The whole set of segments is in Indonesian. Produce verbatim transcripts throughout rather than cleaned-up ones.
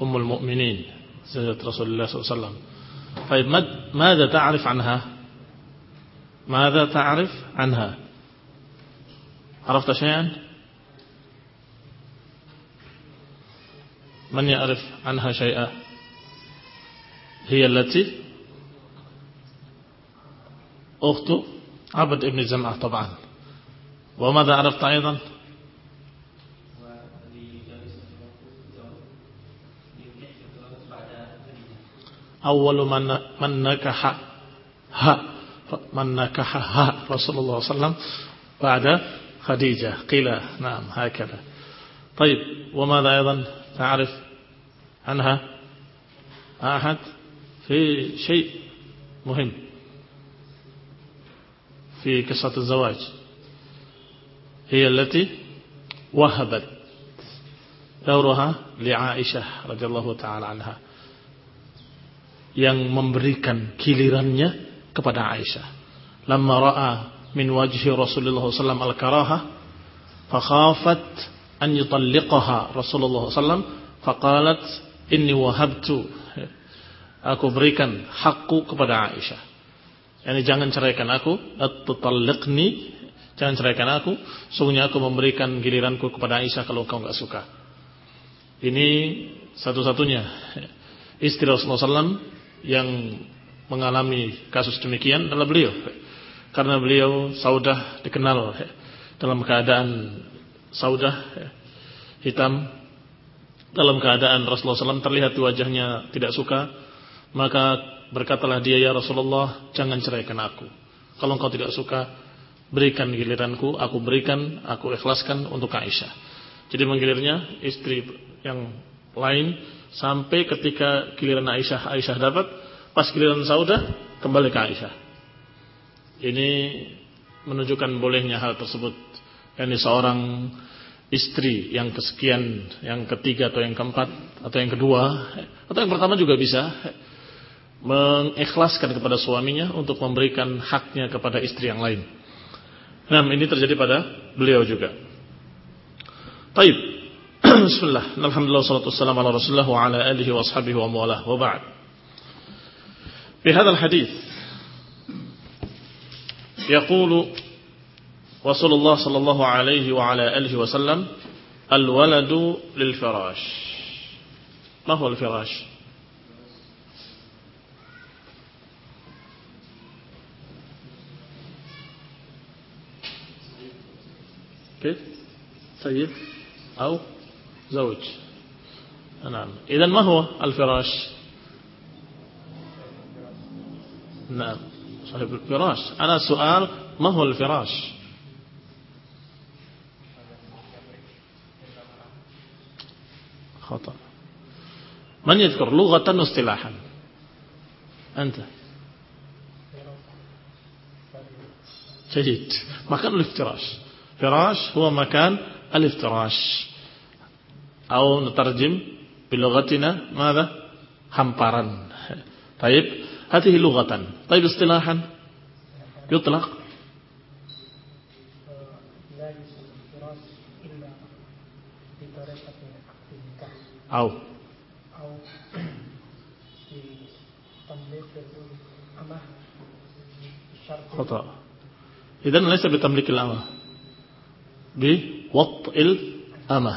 Ummul Mukminin زوجة رسول الله صلى الله عليه وسلم. طيب ماذا تعرف عنها؟ ماذا تعرف عنها؟ عرفت شيئا؟ من يعرف عنها شيئا؟ هي التي أخت عبد ابن زمعة طبعا. وماذا عرفت أيضا؟ أول من من نكح ها من نكح ها رسول الله صلى الله عليه وسلم بعد خديجة قيل نعم هكذا. طيب وماذا أيضا تعرف عنها أحد في شيء مهم في قصة الزواج؟ هي التي وهبت دورها لعائشة رضي الله تعالى عنها, yang memberikan gilirannya kepada Aisyah. Lamma ra'a min wajhi Rasulullah sallallahu alaihi wasallam al-karaha fakhafat an yutalliqaha Rasulullah sallallahu alaihi wasallam faqalat inni wahabtu, aku berikan hakku kepada Aisyah, yani jangan ceraikan aku, at-tutalliqni, jangan ceraikan aku, sungguhnya aku memberikan giliranku kepada Aisyah kalau kau enggak suka. Ini satu-satunya istri Rasulullah sallallahu alaihi wasallam yang mengalami kasus demikian adalah beliau, karena beliau Saudah dikenal dalam keadaan Saudah hitam, dalam keadaan Rasulullah sallallahu alaihi wasallam terlihat di wajahnya tidak suka, maka berkatalah dia, ya Rasulullah, jangan ceraikan aku, kalau engkau tidak suka berikan giliranku, aku berikan, aku ikhlaskan untuk Aisyah. Jadi menggilirnya istri yang lain sampai ketika giliran Aisyah, Aisyah dapat, pas giliran Saudah kembali ke Aisyah. Ini menunjukkan bolehnya hal tersebut. Yani seorang istri yang kesekian, yang ketiga atau yang keempat atau yang kedua atau yang pertama juga bisa mengikhlaskan kepada suaminya untuk memberikan haknya kepada istri yang lain. Nah, ini terjadi pada beliau juga. Taib. Bismillah. Alhamdulillah wassalatu wassalamu ala Rasulillah wa ala alihi wa ashabihi wa mawalah. Wa ba'd. Fi hadzal hadits yaqulu Rasulullah sallallahu alaihi wa ala alihi wasallam al-waladu lil firash. Ma huwa al-firash? كيف سيد أو زوج. نعم. إذن ما هو الفراش؟ نعم صاحب الفراش. أنا سؤال ما هو الفراش؟ خطأ. من يذكر لغة واصطلاحا؟ أنت. جيد. مكان الافتراش. فراش هو مكان الافتراش أو نترجم بلغتنا ماذا؟ hamparan. طيب هذه لغة. طيب اصطلاحا يطلق لا يوجد الفراش إلا بطريقة النكاح أو أو بتمليك الأمة. خطأ. إذن ليس بتمليك الأمة، بوطء الأمة.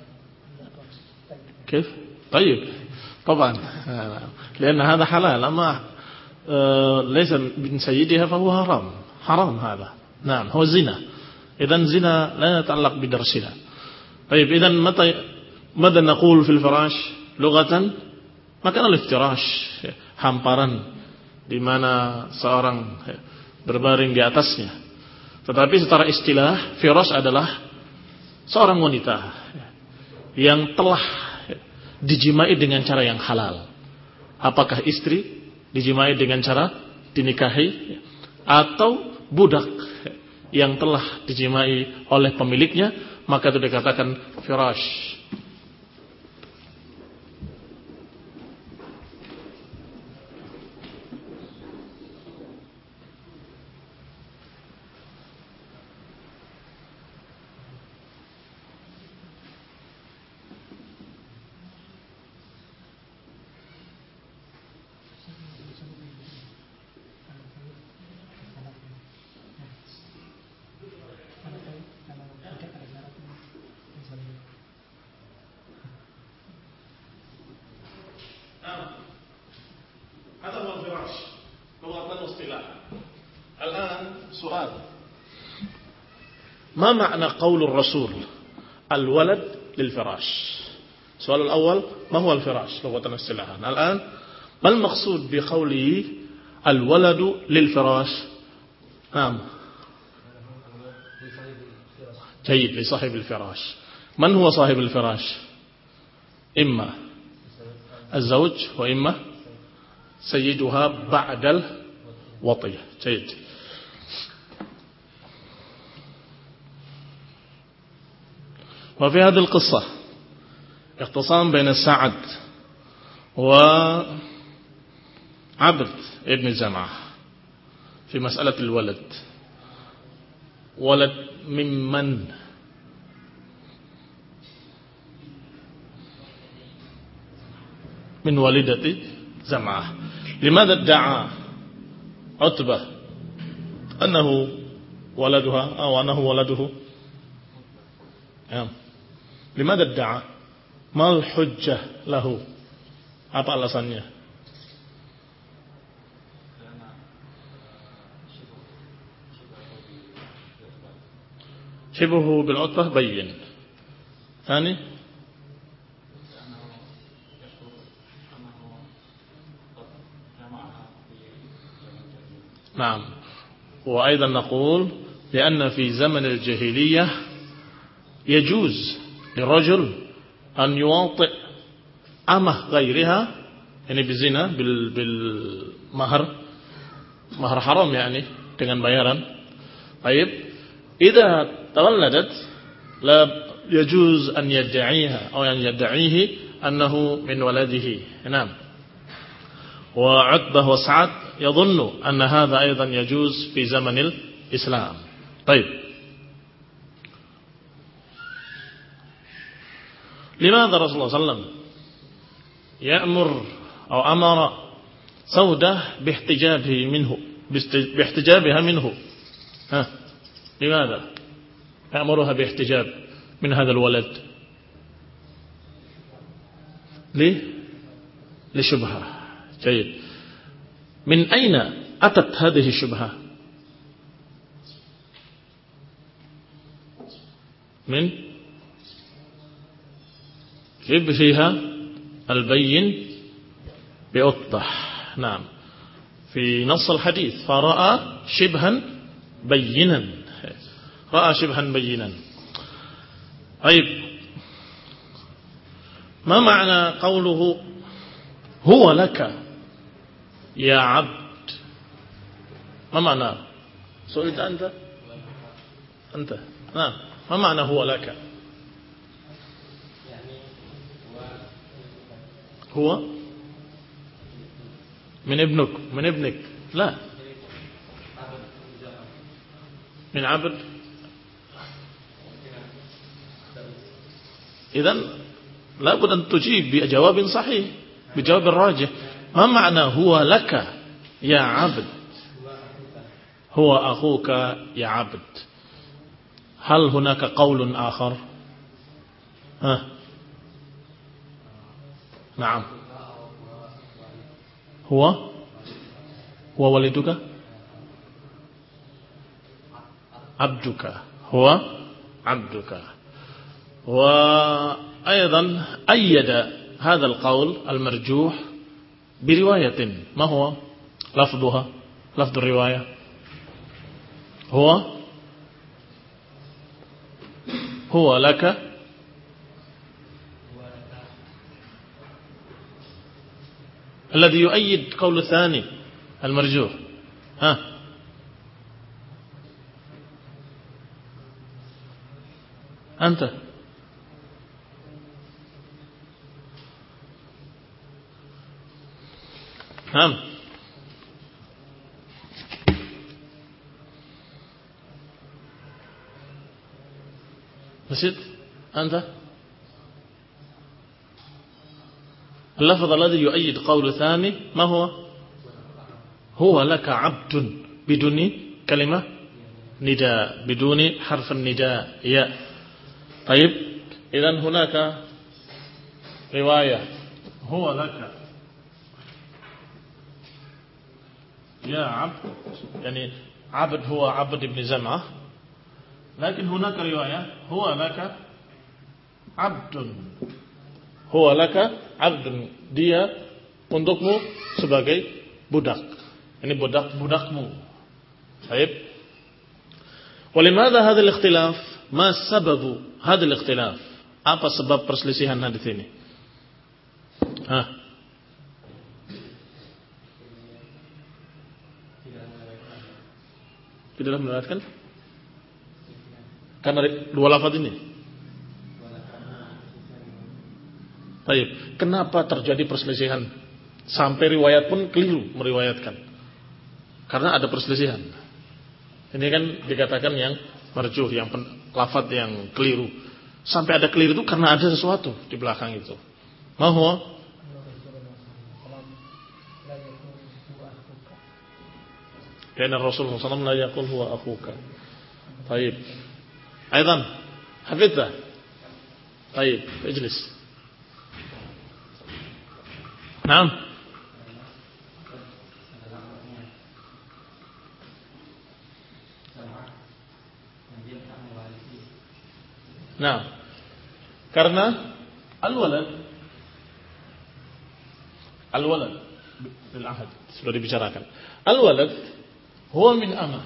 كيف؟ طيب طبعا لأن هذا حلال، أما ليس من سيدها فهو حرام. حرام هذا. نعم هو زنا. إذن زنا لا يتعلق بدرسنا. طيب إذن متى ماذا نقول في الفراش لغة؟ مكان الافتراش، hamparan di mana seorang berbaring di atasnya. Tetapi secara istilah firash adalah seorang wanita yang telah dijimai dengan cara yang halal. Apakah istri dijimai dengan cara dinikahi atau budak yang telah dijimai oleh pemiliknya, maka itu dikatakan firash. istilahan. Al-an soal. ما معنى قول الرسول الولد للفراش؟ السؤال الأول ما هو الفراش لغة اصطلاحا. الآن ما المقصود بقوله الولد للفراش؟ نعم جيد لصاحب الفراش. من هو صاحب الفراش؟ إما الزوج وإما سيدها بعد الوطية. جيد. وفي هذه القصة اختصام بين سعد وعبد ابن زمعة في مسألة الولد. ولد ممن؟ من والدة زمعة. لماذا ادعى عتبة أنه ولدها أو أنه ولده؟ لماذا ادعى؟ ما الحجة له؟ Apa alasannya? شبهه بالعتبة بين. ثاني نعم. وأيضا نقول لأن في زمن الجاهلية يجوز للرجل أن يواطئ أمه غيرها يعني بالزنا بالمهر مهر حرام يعني dengan bayaran. طيب إذا تولدت لا يجوز أن يدعيها أو أن يدعيه أنه من ولده. نعم. وعتبة وسعد يظن أن هذا أيضا يجوز في زمن الإسلام. طيب لماذا رسول الله صلى الله عليه وسلم يأمر أو أمر سودة باحتجابه منه باحتجابها منه؟ ها لماذا يأمرها باحتجاب من هذا الولد؟ ليه؟ لشبهة. جيد. من أين أتت هذه الشبهة؟ من شبهها البين بأوضح. نعم في نص الحديث فرأى شبها بينا. رأى شبها بينا. طيب ما معنى قوله هو لك يا عبد؟ ما معنى؟ سئلت أنت أنت نعم ما معنى هو لك؟ هو من ابنك من ابنك لا من عبد. إذن لابد أن تجيب بجواب صحيح بجواب راجح. ما معنى هو لك يا عبد؟ هو أخوك يا عبد. هل هناك قول آخر؟ ها نعم هو هو والدك عبدك هو عبدك. وأيضا أيد هذا القول المرجوح برواية. ما هو لفظها؟ لفظ الرواية هو هو لك الذي يؤيد قول الثاني المرجوح. ها أنت نعم نسيت أنت اللفظ الذي يؤيد قول ثاني ما هو؟ هو لك عبد بدون كلمة نداء بدون حرف النداء يا. طيب إذن هناك رواية هو لك ya abd, yani abd huwa abd ibn Zam'ah. Lakin hunaka riwayah huwa laka abdun. Huwa laka abdun. Dia untukmu sebagai budak. Ini budak-budakmu. Baik. Walimada hadzal ikhtilaf? Ma sababu hadzal ikhtilaf? Apa sebab perselisihan hadis ini? Hah? Tidaklah melewatkan? Karena dua lafaz ini. Baik. Kenapa terjadi perselisihan? Sampai riwayat pun keliru meriwayatkan. Karena ada perselisihan. Ini kan dikatakan yang marjuh, yang lafaz yang keliru. Sampai ada keliru itu karena ada sesuatu di belakang itu. Mahwa karena Rasulullah shallallahu alaihi wasallam la yaqul huwa akhuka. Baik. Aidan, hafidha. Baik, ijlis. Naam. Nah, karena al-walad al-walad bil ahad sudah dibicarakan. Al-walad huwa min amah.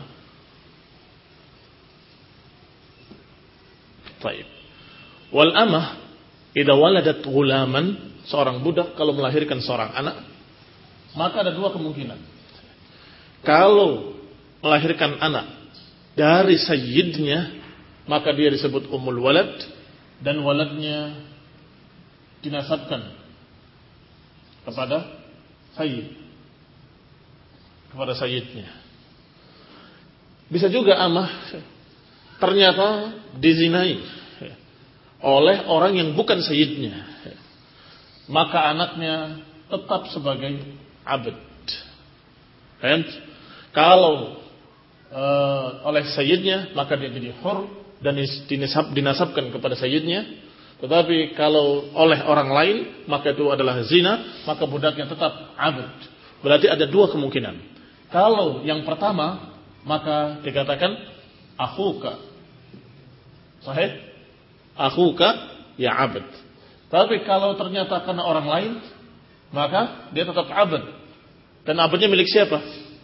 Baik. Wal amah idza waladat ghulaman, seorang budak kalau melahirkan seorang anak, maka ada dua kemungkinan. Kalau melahirkan anak dari sayyidnya, maka dia disebut ummul walad dan waladnya dinasabkan kepada sayyid, kepada sayyidnya. Bisa juga amah ternyata dizinai oleh orang yang bukan sayyidnya, maka anaknya tetap sebagai abd. Dan kalau uh, oleh sayyidnya, maka dia jadi hur dan dinasab, dinasabkan kepada sayyidnya. Tetapi kalau oleh orang lain, maka itu adalah zina, maka budaknya tetap abd. Berarti ada dua kemungkinan. Kalau yang pertama, maka dikatakan akhuka, sahih, akhuka ya abd. Tapi kalau ternyata karena orang lain, maka dia tetap abd. Dan abdnya milik siapa?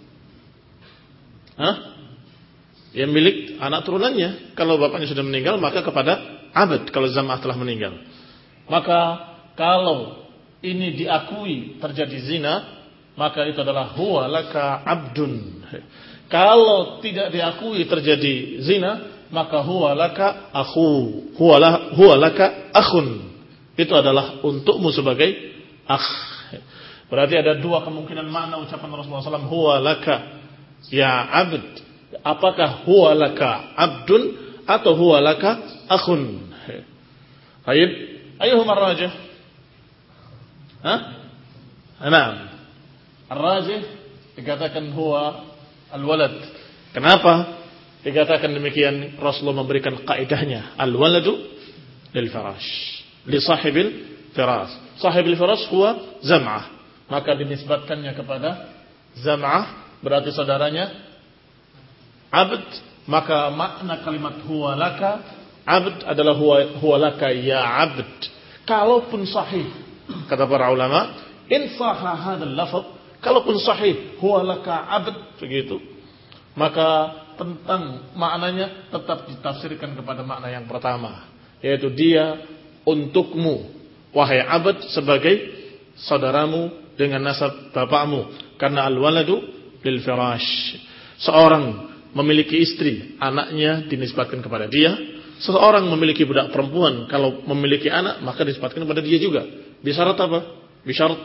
Hah? Yang milik anak turunannya. Kalau bapaknya sudah meninggal, maka kepada abd kalau Zam'ah telah meninggal. Maka kalau ini diakui terjadi zina, maka itu adalah huwa laka abdun. Kalau tidak diakui terjadi zina, maka huwa laka akhu, huwa la, huwa laka akhun. Itu adalah untukmu sebagai akh. Berarti ada dua kemungkinan makna ucapan Rasulullah shallallahu alaihi wasallam huwa laka ya abd. Apakah huwa laka abdun atau huwa laka akhun? Baik, ayyuhuma ar-rajih? Hah? Naam. Ar-rajih dikatakan huwa al-walad. Kenapa dikatakan demikian? Rasulullah memberikan kaidahnya, al-waladu lil firash, li sahibil firash. Sahibil firash huwa Zam'ah. Maka dinisbatkannya kepada Zam'ah, berarti saudaranya abd. Maka makna kalimat huwa laka abd adalah huwa, huwa laka ya abd. Kalaupun sahih, kata para ulama, in sahha hadzal lafaz, kalaupun sahih huwa laka abd begitu, maka tentang maknanya tetap ditafsirkan kepada makna yang pertama, yaitu dia untukmu wahai abd sebagai saudaramu dengan nasab bapakmu, karena al-waladu lil firash. Seorang memiliki istri, anaknya dinisbatkan kepada dia. Seseorang memiliki budak perempuan, kalau memiliki anak maka dinisbatkan kepada dia juga. Bisyarat apa? Bisyarat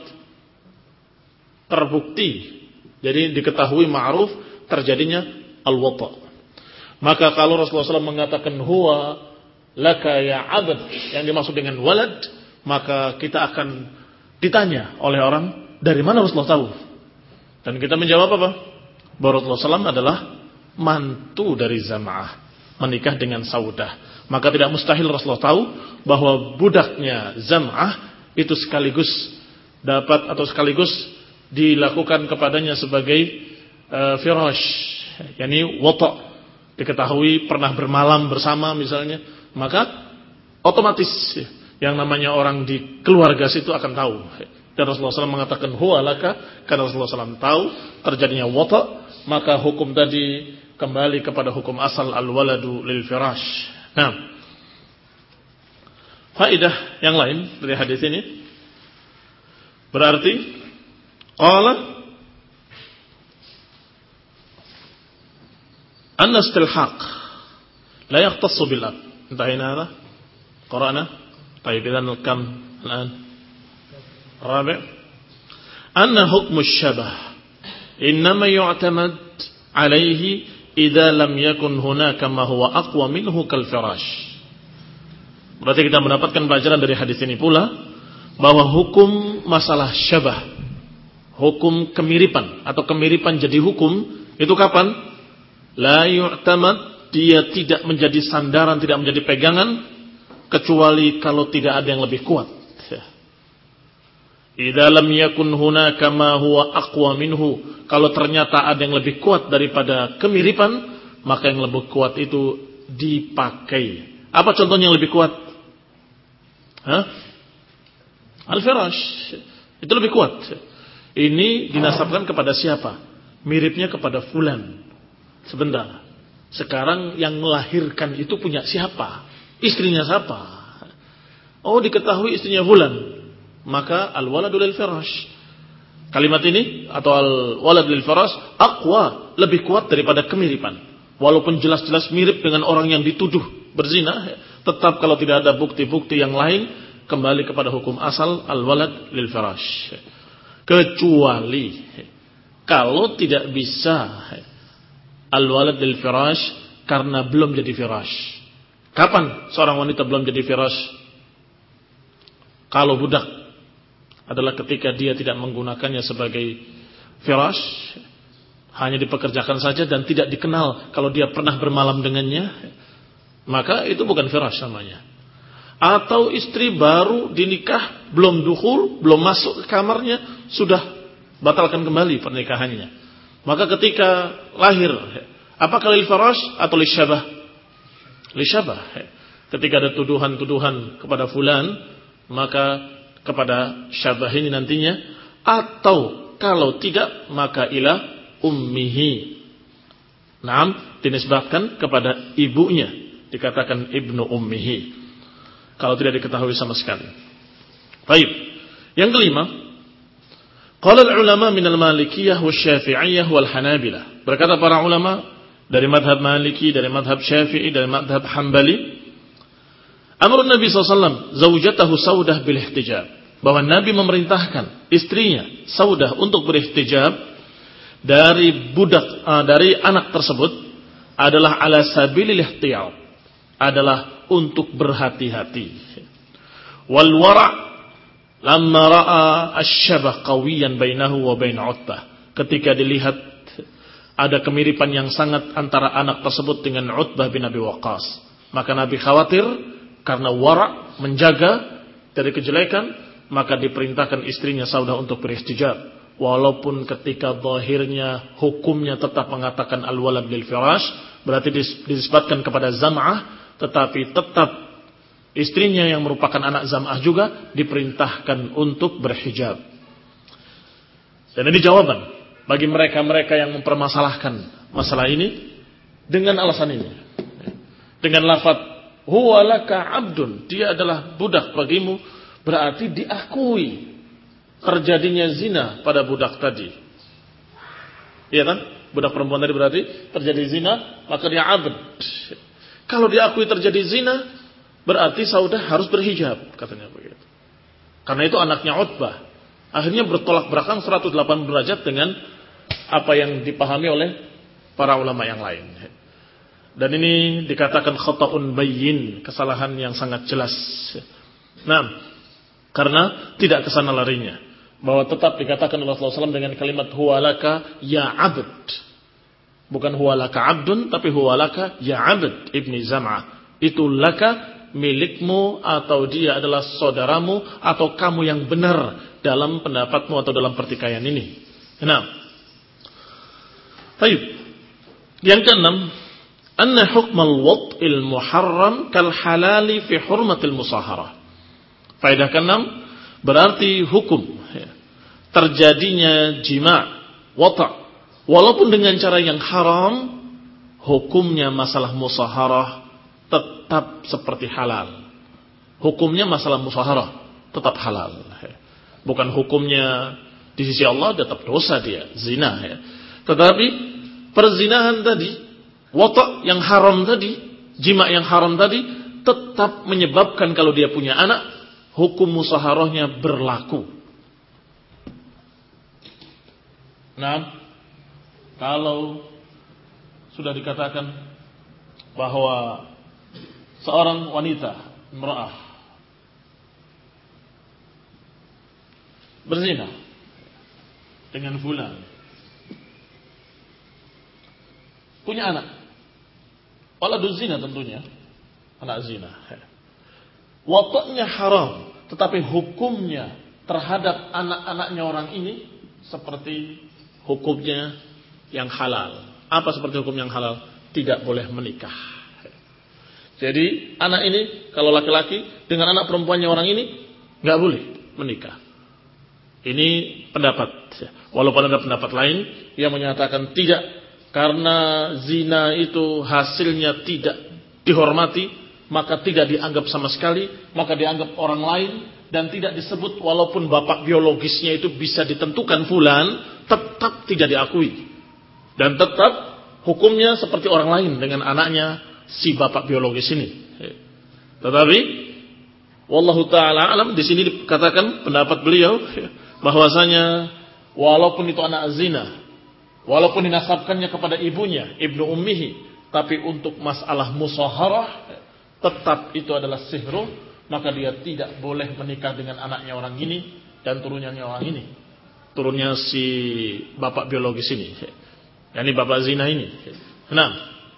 terbukti. Jadi diketahui ma'ruf terjadinya al-wata'. Maka kalau Rasulullah shallallahu alaihi wasallam mengatakan huwa laka ya abd, yang dimaksud dengan walad, maka kita akan ditanya oleh orang, dari mana Rasulullah tahu? Dan kita menjawab apa? Bahwa Rasulullah shallallahu alaihi wasallam adalah mantu dari Zam'ah, menikah dengan Saudah. Maka tidak mustahil Rasulullah tahu bahwa budaknya Zam'ah itu sekaligus dapat atau sekaligus dilakukan kepadanya sebagai uh, firash, yakni wata', diketahui pernah bermalam bersama misalnya, maka otomatis yang namanya orang di keluarga situ akan tahu. Dan Rasulullah shallallahu alaihi wasallam mengatakan huwa laka, karena Rasulullah shallallahu alaihi wasallam tahu terjadinya wata', maka hukum tadi kembali kepada hukum asal al-waladu lil firash. Nah, faedah yang lain dari hadis ini berarti qala anna istilhaq la yahtassu bil ab. Intahina hadha? Qara'na? Tayyib, idzan kam الآن الرابع أن حكم الشبه إنما يعتمد عليه إذا لم يكن هناك ما هو أقوى منه كالفراش. Berarti kita mendapatkan pelajaran dari hadis ini pula bahwa hukum masalah syabah, hukum kemiripan atau kemiripan jadi hukum itu kapan? La yu'tamad, dia tidak menjadi sandaran, tidak menjadi pegangan kecuali kalau tidak ada yang lebih kuat. Idza lam yakun hunaka ma huwa aqwa minhu, kalau ternyata ada yang lebih kuat daripada kemiripan, maka yang lebih kuat itu dipakai. Apa contohnya yang lebih kuat? Hah? Al-firash. Itu lebih kuat. Ini dinasabkan kepada siapa? Miripnya kepada fulan. Sebentar. Sekarang yang melahirkan itu punya siapa? Istrinya siapa? Oh, diketahui istrinya fulan. Maka al-waladu lil firash. Kalimat ini atau al-walad lil firash aqwa, lebih kuat daripada kemiripan. Walaupun jelas-jelas mirip dengan orang yang dituduh berzina, tetap kalau tidak ada bukti-bukti yang lain kembali kepada hukum asal al-walad lil firash. Kecuali kalau tidak bisa al-walad lil firash karena belum jadi firash. Kapan seorang wanita belum jadi firash? Kalau budak adalah ketika dia tidak menggunakannya sebagai firash, hanya dipekerjakan saja dan tidak dikenal kalau dia pernah bermalam dengannya, maka itu bukan firash namanya. Atau istri baru dinikah, belum dukhul, belum masuk ke kamarnya, sudah batalkan kembali pernikahannya. Maka ketika lahir, apakah lil firash atau lil syabah? Lil syabah. Ketika ada tuduhan-tuduhan kepada fulan, maka kepada syabah ini nantinya, atau kalau tidak maka ila ummihi. Naam, dinisbatkan kepada ibunya, dikatakan ibnu ummihi kalau tidak diketahui sama sekali. Baik. Yang kelima, qala al-ulama min al-malikiyah wasy-syafi'iyah wal hanabilah. Berkata para ulama dari mazhab Maliki, dari mazhab Syafi'i, dari mazhab Hambali, amrun Nabi sallallahu alaihi wasallam zaujatahu Saudah bil ihtijab, bahwa Nabi memerintahkan istrinya Saudah untuk berihtijab dari budak uh, dari anak tersebut adalah ala sabilil ihtiyat, adalah untuk berhati-hati. Wal wara' lamma ra'a asy-syabah qawiyan bainahu wa bain Utbah, ketika dilihat ada kemiripan yang sangat antara anak tersebut dengan Utbah bin Abi Waqqas, maka Nabi khawatir karena wara' menjaga dari kejelekan, maka diperintahkan istrinya Saudah untuk berihtijab. Walaupun ketika zahirnya hukumnya tetap mengatakan al-walad lil firash, berarti disebutkan kepada Zam'ah, tetapi tetap istrinya yang merupakan anak Zam'ah juga diperintahkan untuk berhijab. Dan ini jawaban bagi mereka-mereka yang mempermasalahkan masalah ini dengan alasan ini. Dengan lafaz huwa laka abdun, dia adalah budak bagimu, berarti diakui terjadinya zina pada budak tadi. Iya kan? Budak perempuan tadi berarti terjadi zina, maka dia abd. Kalau diakui terjadi zina, berarti Saudah harus berhijab, katanya begitu. Karena itu anaknya Utbah. Akhirnya bertolak belakang seratus delapan puluh derajat dengan apa yang dipahami oleh para ulama yang lain. Dan ini dikatakan khata'un bayyin, kesalahan yang sangat jelas. Nah, karena tidak kesana larinya, bahwa tetap dikatakan oleh Rasulullah shallallahu alaihi wasallam dengan kalimat huwalaka ya abd, bukan huwalaka abdun, tapi huwalaka ya abd ibni Zam'ah. Itu laka milikmu, atau dia adalah saudaramu, atau kamu yang benar dalam pendapatmu atau dalam pertikaian ini. Nah, Baik. Yang keenam, anna hukmal wad'il muharram kal halali fi hurmatil musaharah. Faedah keenam, berarti hukum ya, terjadinya jima' wata' walaupun dengan cara yang haram, hukumnya masalah musaharah tetap seperti halal. Hukumnya masalah musaharah tetap halal. Bukan hukumnya di sisi Allah tetap dosa dia, zina ya. Tetapi perzinahan tadi, wata' yang haram tadi, jima' yang haram tadi tetap menyebabkan kalau dia punya anak, hukum musaharahnya berlaku. Nah, kalau sudah dikatakan bahwa seorang wanita, imra'ah, berzina dengan fulan, punya anak, waladuz zina tentunya, anak zina, wata'nya haram, tetapi hukumnya terhadap anak-anaknya orang ini seperti hukumnya yang halal. Apa seperti hukum yang halal? Tidak boleh menikah. Jadi anak ini kalau laki-laki dengan anak perempuannya orang ini nggak boleh menikah. Ini pendapat. Walaupun ada pendapat lain yang menyatakan tidak, karena zina itu hasilnya tidak dihormati, maka tidak dianggap sama sekali, maka dianggap orang lain dan tidak disebut, walaupun bapak biologisnya itu bisa ditentukan fulan, tetap tidak diakui. Dan tetap hukumnya seperti orang lain dengan anaknya si bapak biologis ini. Tetapi wallahu taala alam, di sini dikatakan pendapat beliau bahwasanya walaupun itu anak zina, walaupun dinasabkannya kepada ibunya, ibnu ummihi, tapi untuk masalah musaharah tetap itu adalah sihru, maka dia tidak boleh menikah dengan anaknya orang ini dan turunnya orang ini, turunnya si bapak biologis ini, yakni bapak zina ini. Nah,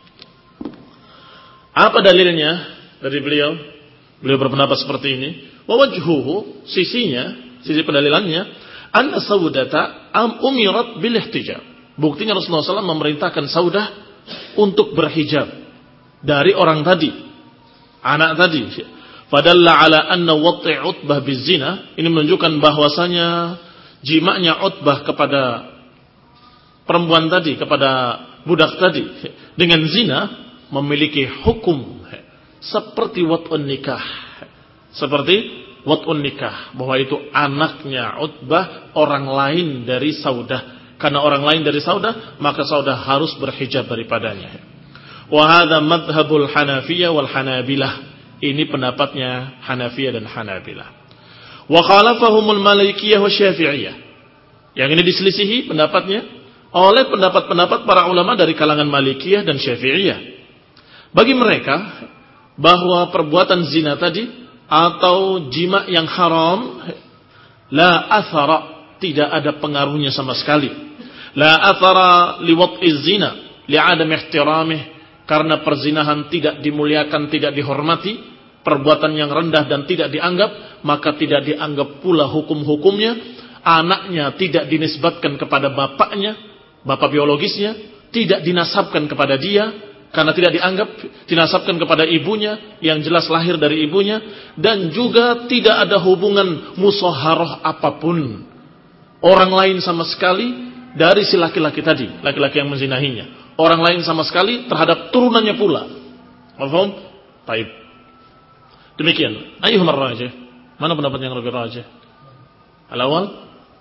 apa dalilnya dari beliau? Beliau berpendapat seperti ini. Wa wajhuhu, sisinya, sisi pendalilannya, anna Saudata am umirat bil ihtijab. Buktinya Rasulullah shallallahu alaihi wasallam memerintahkan Saudah untuk berhijab dari orang tadi, anak tadi. Fadalla ala anna wati' Utbah bizina. Ini menunjukkan bahwasanya jimaknya Utbah kepada perempuan tadi, kepada budak tadi dengan zina memiliki hukum seperti wat'un nikah. Seperti wat'un nikah, bahwa itu anaknya Utbah, orang lain dari Saudah. Karena orang lain dari Saudah, maka Saudah harus berhijab daripadanya. Wa hadza madhhabul Hanafiyah wal Hanabilah. Ini pendapatnya Hanafiyah dan Hanabilah. Wa khalafahumul Malikiyah wa Syafi'iyah. Yang ini diselisihi pendapatnya oleh pendapat-pendapat para ulama dari kalangan Malikiyah dan Syafi'iyah. Bagi mereka bahwa perbuatan zina tadi atau jima' yang haram la athara, tidak ada pengaruhnya sama sekali. La athara liwat'iz zina li'adam ihtiramih, karena perzinahan tidak dimuliakan, tidak dihormati, perbuatan yang rendah dan tidak dianggap, maka tidak dianggap pula hukum-hukumnya. Anaknya tidak dinisbatkan kepada bapaknya, bapak biologisnya, tidak dinasabkan kepada dia karena tidak dianggap, dinasabkan kepada ibunya yang jelas lahir dari ibunya, dan juga tidak ada hubungan musaharah apapun orang lain sama sekali dari si laki-laki tadi, laki-laki yang menzinahinya, orang lain sama sekali terhadap turunannya pula. Paham? Baik. Demikian. Ayyuhumar rajih? Mana pendapat yang lebih rajih? Al-awwal?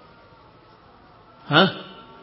Hah?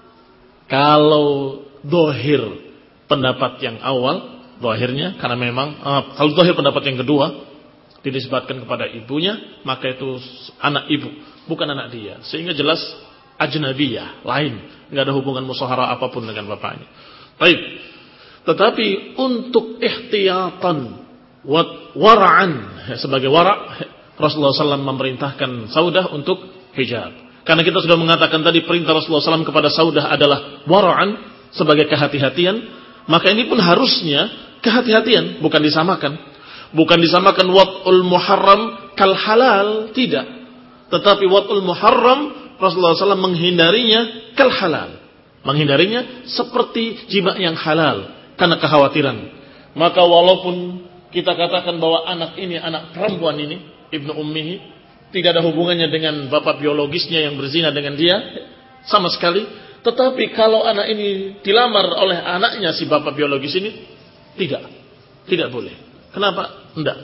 Kalau dohir pendapat yang awal, dohirnya, karena memang uh, kalau dohir pendapat yang kedua dinisbatkan kepada ibunya, maka itu anak ibu, bukan anak dia, sehingga jelas ajnabiyah, lain, nggak ada hubungan musaharah apapun dengan bapaknya. Baik. Tetapi untuk ihtiyatan, wara'an, sebagai wara', Rasulullah shallallahu alaihi wasallam memerintahkan Saudah untuk hijab. Karena kita sudah mengatakan tadi perintah Rasulullah shallallahu alaihi wasallam kepada Saudah adalah wara'an, sebagai kehati-hatian, maka ini pun harusnya kehati-hatian, bukan disamakan. Bukan disamakan wat'ul muharram kal halal, tidak. Tetapi wat'ul muharram Rasulullah shallallahu alaihi wasallam menghindarinya kal halal. Menghindarinya seperti jima yang halal karena kekhawatiran. Maka walaupun kita katakan bahwa anak ini, anak perempuan ini, ibnu ummihi, tidak ada hubungannya dengan bapak biologisnya yang berzina dengan dia sama sekali, tetapi kalau anak ini dilamar oleh anaknya si bapak biologis ini, tidak, tidak boleh. Kenapa? Enggak.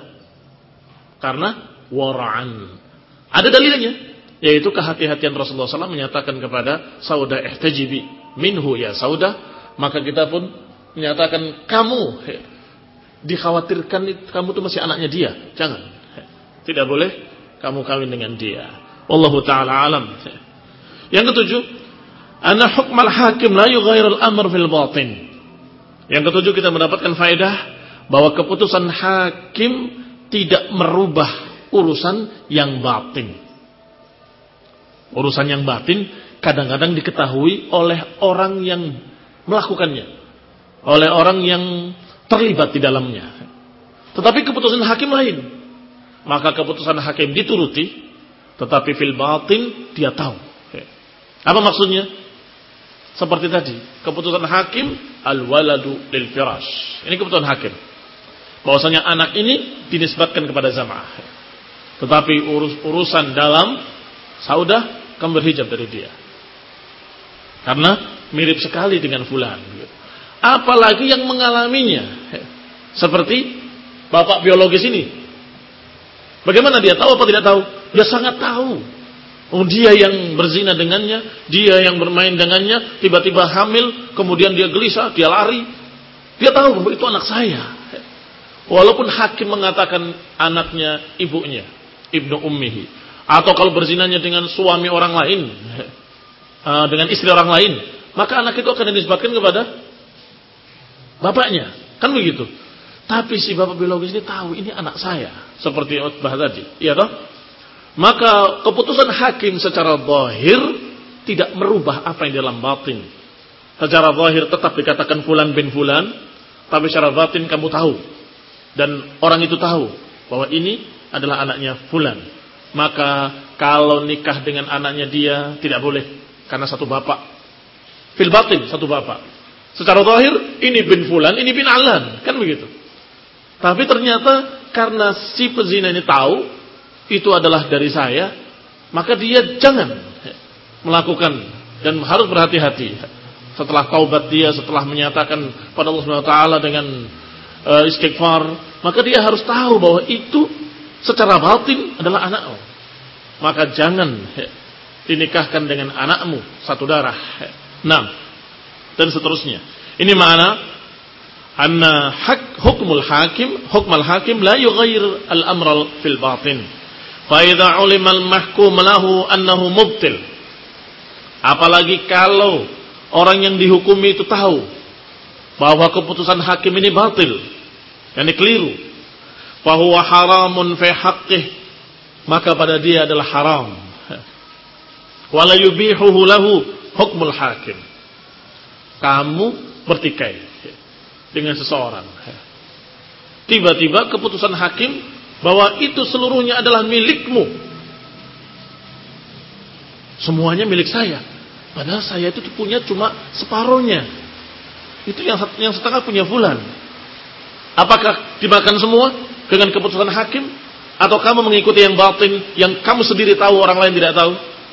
Karena wara'an. Ada dalilnya, yaitu kehati-hatian Rasulullah shallallahu alaihi wasallam menyatakan kepada Saudah, ihtajibi minhu ya Saudah, maka kita pun menyatakan kamu dikhawatirkan kamu itu masih anaknya dia, jangan, tidak boleh kamu kawin dengan dia. Wallahu taala alam. Yang ketujuh, anna hukmal hakim la yughayyirul amr fil batin. Yang ketujuh kita mendapatkan faedah bahwa keputusan hakim tidak merubah urusan yang batin. Urusan yang batin kadang-kadang diketahui oleh orang yang melakukannya, oleh orang yang terlibat di dalamnya. Tetapi keputusan hakim lain. Maka keputusan hakim dituruti, tetapi fil batin dia tahu. Apa maksudnya? Seperti tadi, keputusan hakim al-waladu lil firash. Ini keputusan hakim. Bahwasanya anak ini dinisbatkan kepada Zam'ah. Tetapi urus urusan dalam Saudah kamu berhijab dari dia. Karena mirip sekali dengan fulan. Apalagi yang mengalaminya. Seperti bapak biologis ini. Bagaimana dia tahu apa tidak tahu? Dia sangat tahu. Oh, dia yang berzina dengannya, dia yang bermain dengannya, tiba-tiba hamil, kemudian dia gelisah, dia lari. Dia tahu bahwa itu anak saya. Walaupun hakim mengatakan anaknya ibunya, ibnu ummihi, atau kalau berzinanya dengan suami orang lain, dengan istri orang lain, maka anak itu akan dinisbatkan kepada bapaknya, kan begitu. Tapi si bapak biologis ini tahu ini anak saya, seperti Utbah tadi, iya toh? Maka keputusan hakim secara zahir tidak merubah apa yang dalam batin. Secara zahir tetap dikatakan fulan bin fulan, tapi secara batin kamu tahu. Dan orang itu tahu bahwa ini adalah anaknya fulan. Maka kalau nikah dengan anaknya dia tidak boleh, karena satu bapak. Fil batin satu bapak. Secara zahir ini bin fulan, ini bin alan, kan begitu. Tapi ternyata karena si pezina ini tahu itu adalah dari saya, maka dia jangan melakukan dan harus berhati-hati. Setelah taubat dia, setelah menyatakan pada Allah Subhanahu wa taala dengan uh, istighfar, maka dia harus tahu bahwa itu secara batin adalah anakmu. Maka jangan dinikahkan dengan anakmu satu darah. Nah, dan seterusnya. Ini makna anna hak hukmul hakim, hukmul hakim la yughayyir al-amra fil batin. Fa idza ulima al-mahkum lahu annahu mubtil. Apalagi kalau orang yang dihukumi itu tahu bahwa keputusan hakim ini batil, yakni keliru, fa huwa haramun fi haqqih, maka pada dia adalah haram. Wa la yubihuhu lahu hukmul hakim. Kamu bertikai dengan seseorang, tiba-tiba keputusan hakim bahwa itu seluruhnya adalah milikmu, semuanya milik saya, padahal saya itu punya cuma separuhnya, itu yang yang setengah punya fulan. Apakah dimakan semua dengan keputusan hakim, atau kamu mengikuti yang batin yang kamu sendiri tahu orang lain tidak tahu?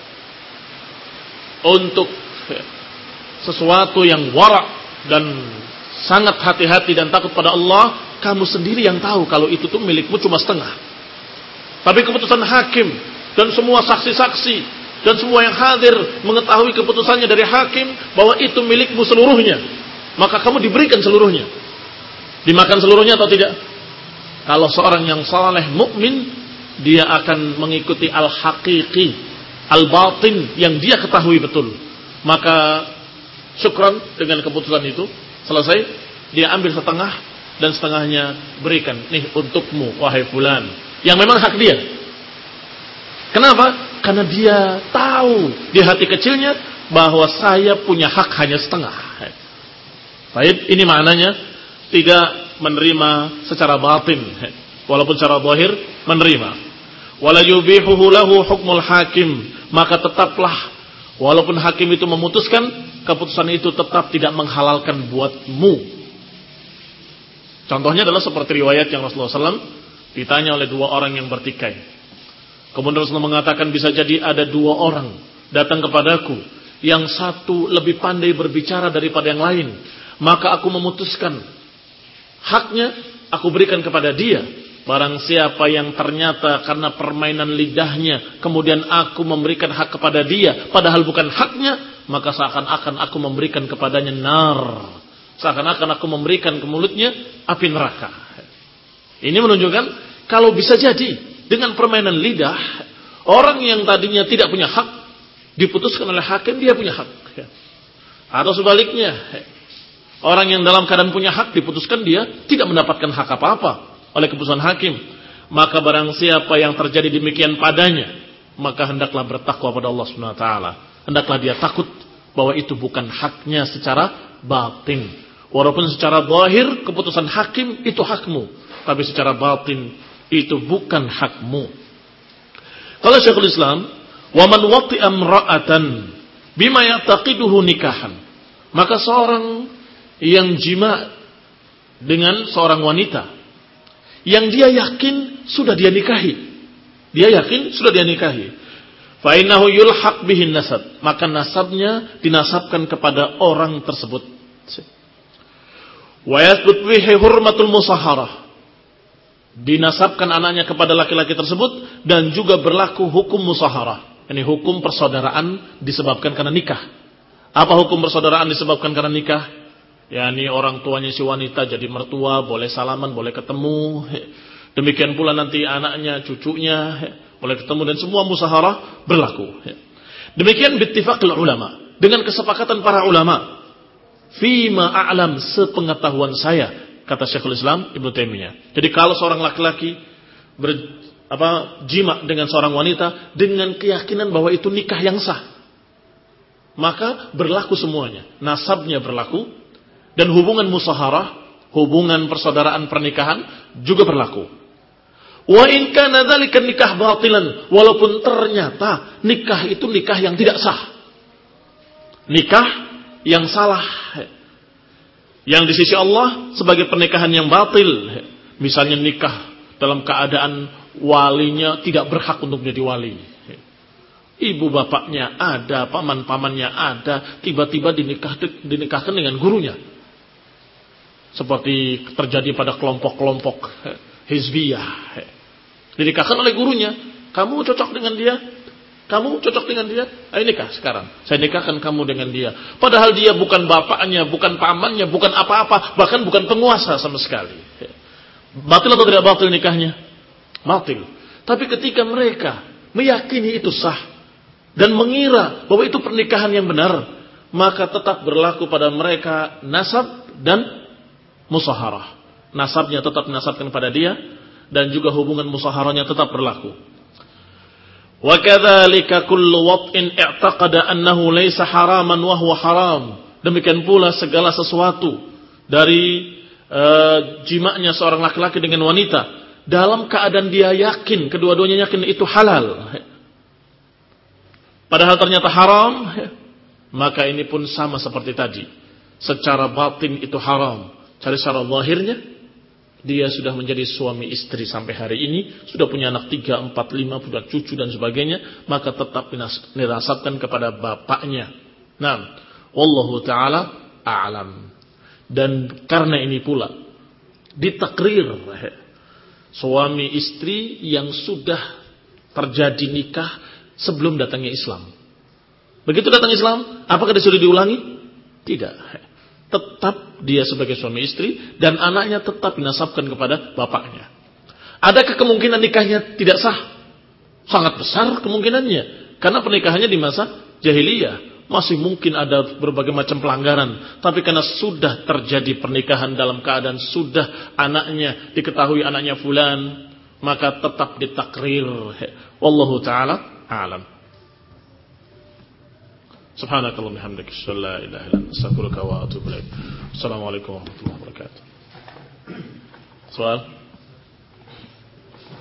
Untuk sesuatu yang wara' dan sangat hati-hati dan takut pada Allah, kamu sendiri yang tahu kalau itu tuh milikmu cuma setengah. Tapi keputusan hakim dan semua saksi-saksi dan semua yang hadir mengetahui keputusannya dari hakim bahwa itu milikmu seluruhnya, maka kamu diberikan seluruhnya. Dimakan seluruhnya atau tidak? Kalau seorang yang saleh mukmin, dia akan mengikuti al-haqiqi, al-batin yang dia ketahui betul. Maka syukran dengan keputusan itu, selesai, dia ambil setengah dan setengahnya berikan, nih untukmu wahai fulan, yang memang hak dia. Kenapa? Karena dia tahu di hati kecilnya bahwa saya punya hak hanya setengah. Baik, ini maknanya tidak menerima secara batin, walaupun secara zahir menerima. Wala yubihuhu lahu hukmul hakim, maka tetaplah Walaupun hakim itu memutuskan, keputusan itu tetap tidak menghalalkan buatmu. Contohnya adalah seperti riwayat yang Rasulullah shallallahu alaihi wasallam ditanya oleh dua orang yang bertikai. Kemudian Rasulullah mengatakan, bisa jadi ada dua orang datang kepadaku, yang satu lebih pandai berbicara daripada yang lain. Maka aku memutuskan, haknya aku berikan kepada dia. Barang siapa yang ternyata karena permainan lidahnya, kemudian aku memberikan hak kepada dia, padahal bukan haknya, maka seakan-akan aku memberikan kepadanya nar. Seakan-akan aku memberikan ke mulutnya api neraka. Ini menunjukkan, kalau bisa jadi, dengan permainan lidah, orang yang tadinya tidak punya hak, diputuskan oleh hakim, dia punya hak. Atau sebaliknya, orang yang dalam keadaan punya hak, diputuskan dia tidak mendapatkan hak apa-apa oleh keputusan hakim. Maka barang siapa yang terjadi demikian padanya, maka hendaklah bertakwa pada Allah Subhanahu wa taala. Hendaklah dia takut bahwa itu bukan haknya secara batin. Walaupun secara zahir keputusan hakim itu hakmu, tapi secara batin itu bukan hakmu. Kalau Syekhul Islam, wa man wati'a imra'atan bima ya'taqiduhu nikahan, maka seorang yang jima dengan seorang wanita yang dia yakin sudah dia nikahi, dia yakin sudah dia nikahi, fa innahu yulhaq bihin nasab, maka nasabnya dinasabkan kepada orang tersebut. Wa yathbut bihi hurmatul musaharah, dinasabkan anaknya kepada laki-laki tersebut, dan juga berlaku hukum musaharah, ini hukum persaudaraan disebabkan karena nikah. Apa hukum persaudaraan disebabkan karena nikah? yakni orang tuanya si wanita jadi mertua, boleh salaman, boleh ketemu. Demikian pula nanti anaknya, cucunya boleh ketemu, dan semua musaharah berlaku. Demikian bittifaqil ulama, dengan kesepakatan para ulama. Fima a'lam, sepengetahuan saya, kata Syekhul Islam Ibnu Taimiyah. Jadi kalau seorang laki-laki ber, apa, jima dengan seorang wanita dengan keyakinan bahwa itu nikah yang sah, maka berlaku semuanya. Nasabnya berlaku, dan hubungan musaharah, hubungan persaudaraan pernikahan juga berlaku. Wa in kana dzalika nikah batilan, walaupun ternyata nikah itu nikah yang tidak sah, nikah yang salah, yang di sisi Allah sebagai pernikahan yang batil. Misalnya nikah dalam keadaan walinya tidak berhak untuk menjadi wali, ibu bapaknya ada, paman-pamannya ada, tiba-tiba dinikah, dinikahkan dengan gurunya. Seperti terjadi pada kelompok-kelompok hizbiyah. Dinikahkan oleh gurunya. Kamu cocok dengan dia? Kamu cocok dengan dia? Ayo nikah sekarang. Saya nikahkan kamu dengan dia. Padahal dia bukan bapaknya, bukan pamannya, bukan apa-apa, bahkan bukan penguasa sama sekali. Batil atau tidak batil nikahnya? Batil. Tapi ketika mereka meyakini itu sah dan mengira bahwa itu pernikahan yang benar, maka tetap berlaku pada mereka nasab dan musaharah. Nasabnya tetap dinasabkan pada dia, dan juga hubungan musaharahnya tetap berlaku. Wa kadzalika kullu wat'in i'taqada annahu laysa haraman wa huwa haram. Demikian pula segala sesuatu dari uh, jimaknya seorang laki-laki dengan wanita dalam keadaan dia yakin, kedua-duanya yakin itu halal, padahal ternyata haram, maka ini pun sama seperti tadi. Secara batin itu haram, cari secara zahirnya dia sudah menjadi suami istri sampai hari ini, sudah punya anak tiga, empat, lima, punya cucu dan sebagainya, maka tetap dinasabkan kepada bapaknya. Nah, wallahu taala a'lam. Dan karena ini pula ditakrir suami istri yang sudah terjadi nikah sebelum datangnya Islam. Begitu datang Islam, apakah disuruh diulangi? Tidak. Tetap dia sebagai suami istri, dan anaknya tetap dinasabkan kepada bapaknya. Adakah kemungkinan nikahnya tidak sah? Sangat besar kemungkinannya, karena pernikahannya di masa jahiliyah masih mungkin ada berbagai macam pelanggaran. Tapi karena sudah terjadi pernikahan dalam keadaan sudah anaknya diketahui anaknya fulan, maka tetap ditakrir. Wallahu taala a'lam. Subhanakallahumma hamdaka asyhadu an la ilaha illa anta astaghfiruka wa atubu ilaik. Assalamualaikum warahmatullahi wabarakatuh.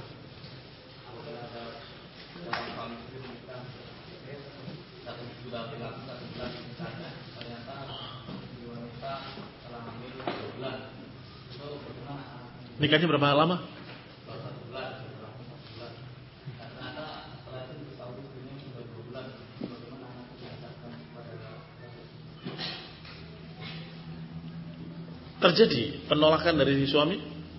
Soal Nikahnya berapa lama? Terjadi penolakan dari suami?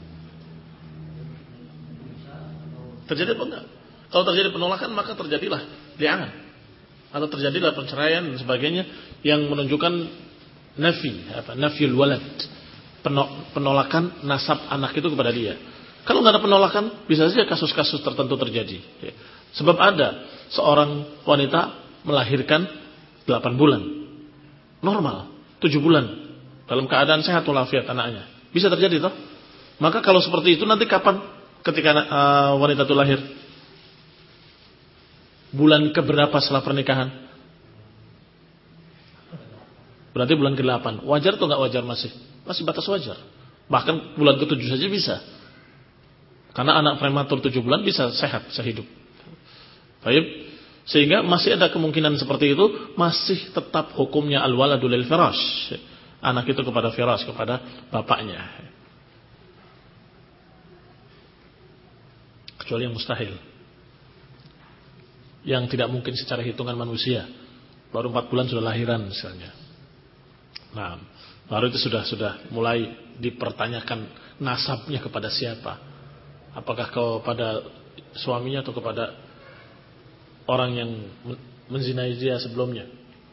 Terjadi apa enggak? Kalau terjadi penolakan maka terjadilah li'an atau terjadilah perceraian dan sebagainya yang menunjukkan nafi, apa? Nafyul walad. Penolakan nasab anak itu kepada dia. Kalau nggak ada penolakan, bisa saja kasus-kasus tertentu terjadi. Sebab ada seorang wanita melahirkan delapan bulan, normal, tujuh bulan, dalam keadaan sehat walafiat anaknya. Bisa terjadi toh? Maka kalau seperti itu nanti kapan ketika uh, wanita itu lahir? Bulan keberapa setelah pernikahan? Berarti bulan ke delapan. Wajar atau nggak wajar masih? Masih batas wajar. Bahkan bulan ke tujuh saja bisa. Karena anak prematur tujuh bulan bisa sehat, sehidup. Baik. Sehingga masih ada kemungkinan seperti itu, masih tetap hukumnya al-waladu lil firash. Anak itu kepada firash, kepada bapaknya. Kecuali yang mustahil. Yang tidak mungkin secara hitungan manusia. Baru empat bulan sudah lahiran misalnya. Nah, baru itu sudah sudah mulai dipertanyakan nasabnya kepada siapa? Apakah kepada suaminya atau kepada orang yang menzinai dia sebelumnya?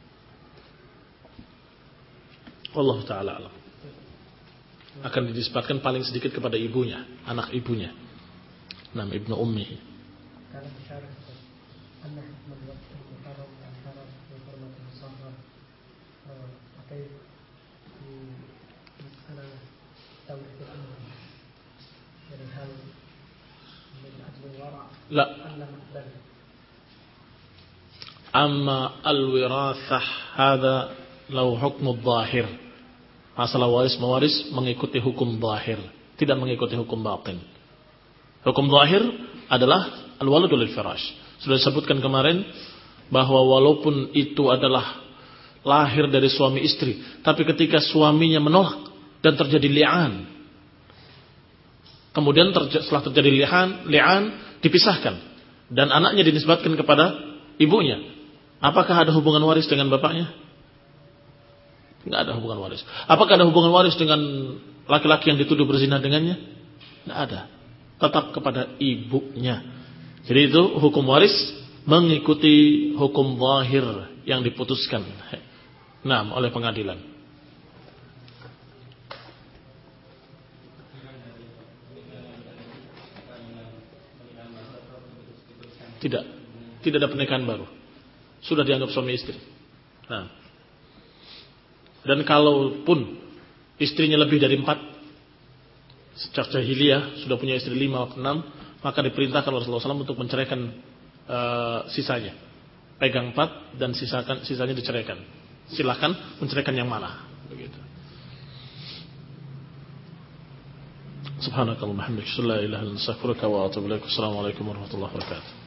Allah Ta'ala alam. Akan dinisbatkan paling sedikit kepada ibunya, anak ibunya. Nam ibnu ummihi. لا أما الوراثة هذا لو حكم الظاهر. Masalah waris mewaris mengikuti hukum zahir, tidak mengikuti hukum batin. Hukum zahir adalah al-waladu lil firash. Sudah disebutkan kemarin bahwa walaupun itu adalah lahir dari suami istri, tapi ketika suaminya menolak dan terjadi li'an, kemudian terj- setelah terjadi li'an, li'an dipisahkan dan anaknya dinisbatkan kepada ibunya, apakah ada hubungan waris dengan bapaknya? Tidak ada hubungan waris. Apakah ada hubungan waris dengan laki-laki yang dituduh berzina dengannya? Tidak ada. Tetap kepada ibunya. Jadi itu hukum waris mengikuti hukum zahir yang diputuskan nah oleh pengadilan. Tidak. Tidak ada pernikahan baru. Sudah dianggap suami istri. Nah. Dan kalaupun istrinya lebih dari empat, sejak jahiliyah sudah punya istri lima atau enam, maka diperintahkan Rasulullah shallallahu alaihi wasallam untuk menceraikan uh, sisanya. Pegang empat dan sisakan sisanya diceraikan. Silakan menceraikan yang mana. Begitu. Subhanakallahumma hamdaka, la ilaha illa anta, astaghfiruka wa atubu ilaik. Assalamualaikum warahmatullahi wabarakatuh.